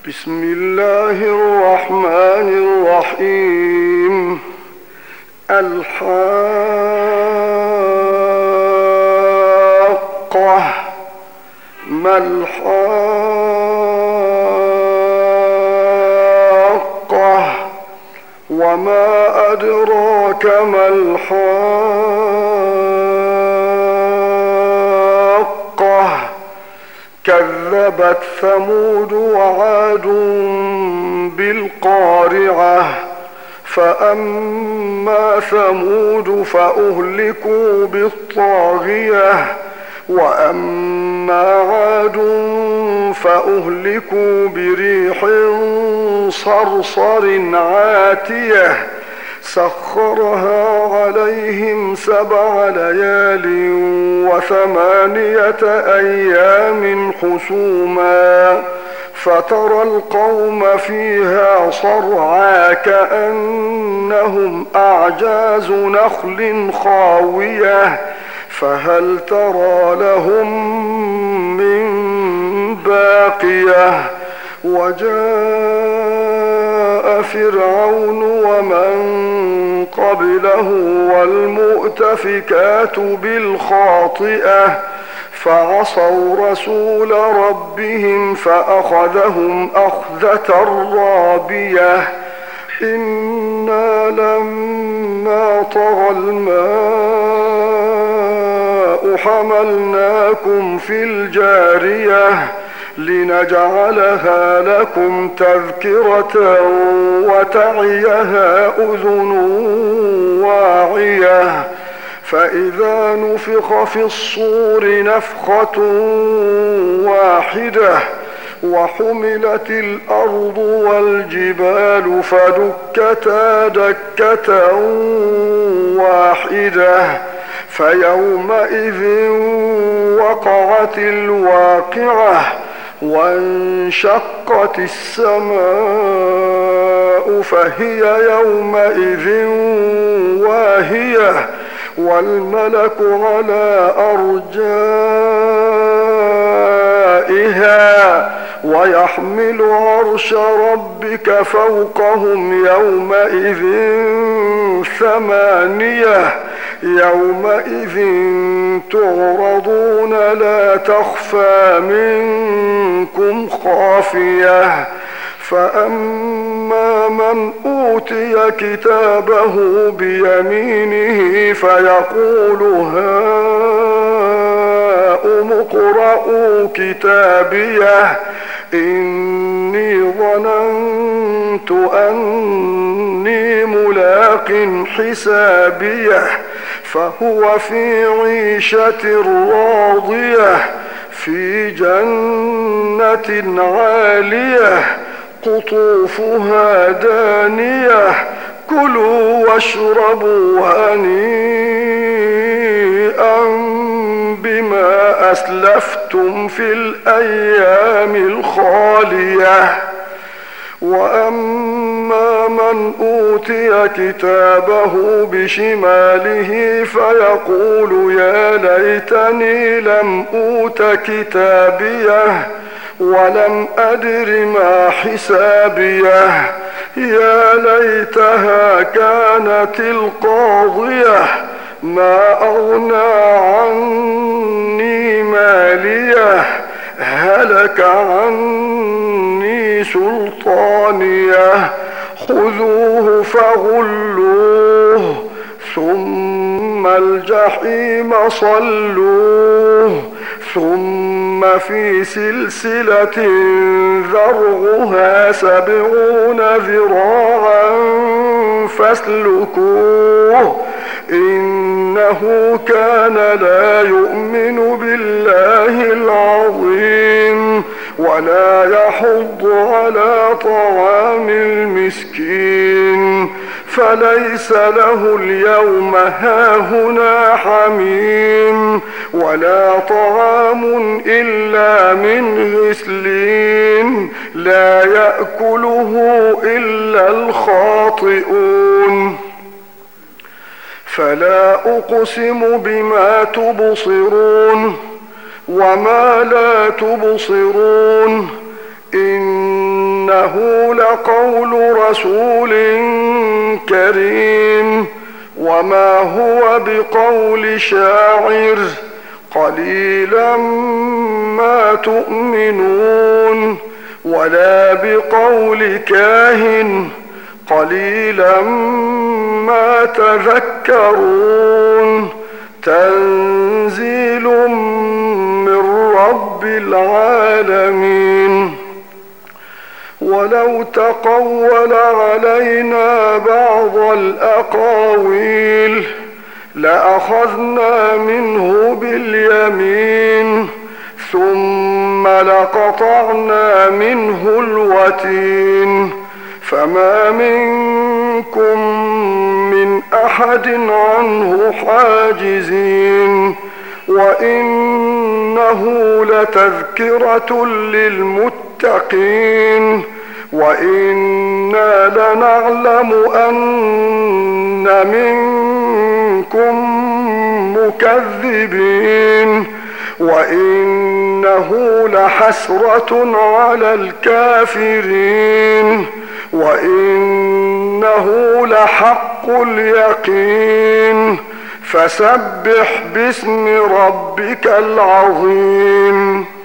بسم الله الرحمن الرحيم. الحاقة ما الحاقة وما أدراك ما الحاقة كذبت ثمود وعاد بالقارعة فأما ثمود فأهلكوا بالطاغية وأما عاد فأهلكوا بريح صرصر عاتية سخرها عليهم 7 ليال و8 أيام حسوما فترى القوم فيها صرعى كأنهم أعجاز نخل خاوية فهل ترى لهم من باقية وجاء فرعون ومن قبله والمؤتفكات بالخاطئة فعصوا رسول ربهم فأخذهم أخذة رابية إنا لما طغى الماء حملناكم في الجارية لنجعلها لكم تذكرة وتعيها أذن واعية فإذا نفخ في الصور نفخة واحدة وحملت الأرض والجبال فدكتا دكة واحدة فيومئذ وقعت الواقعة وانشقت السماء فهي يومئذ واهية والملك على أرجائها ويحمل عرش ربك فوقهم يومئذ 8 يومئذ تعرضون لا تخفى منكم خافية فأما من أوتي كتابه بيمينه فيقول هاؤم اقرءوا كتابيه إني ظننت أني ملاق حسابيه فهو في عيشة راضية في جنة عالية قطوفها دانية كلوا واشربوا هنيئا بما أسلفتم في الأيام الخالية وأما من أوتي كتابه بشماله فيقول يا ليتني لم أوت كتابيه ولم أدر ما حسابيه يا ليتها كانت القاضية ما أغنى عني ماليه هلك عني سلطانيه خذوه فغلوه ثم الجحيم صلوه ثم في سلسلة ذرعها 70 ذراعا فاسلكوه إنه كان لا يؤمن بالله العظيم ولا يحض على طعام المسكين فليس له اليوم هاهنا حميم ولا طعام إلا من غسلين لا يأكله إلا الخاطئون فلا أقسم بما وما لا تبصرون إنه لقول رسول كريم وما هو بقول شاعر قليلا ما تؤمنون ولا بقول كاهن قليلا ما تذكرون تنزيل من رب العالمين ولو تقول علينا بعض الأقاويل لأخذنا منه باليمين ثم لقطعنا منه الوتين فما منكم من أحد عنه حاجزين وإنه لتذكرة للمتقين وإنا لنعلم أن منكم مكذبين وإنه لحسرة على الكافرين وإنه لحق اليقين فسبح باسم ربك العظيم.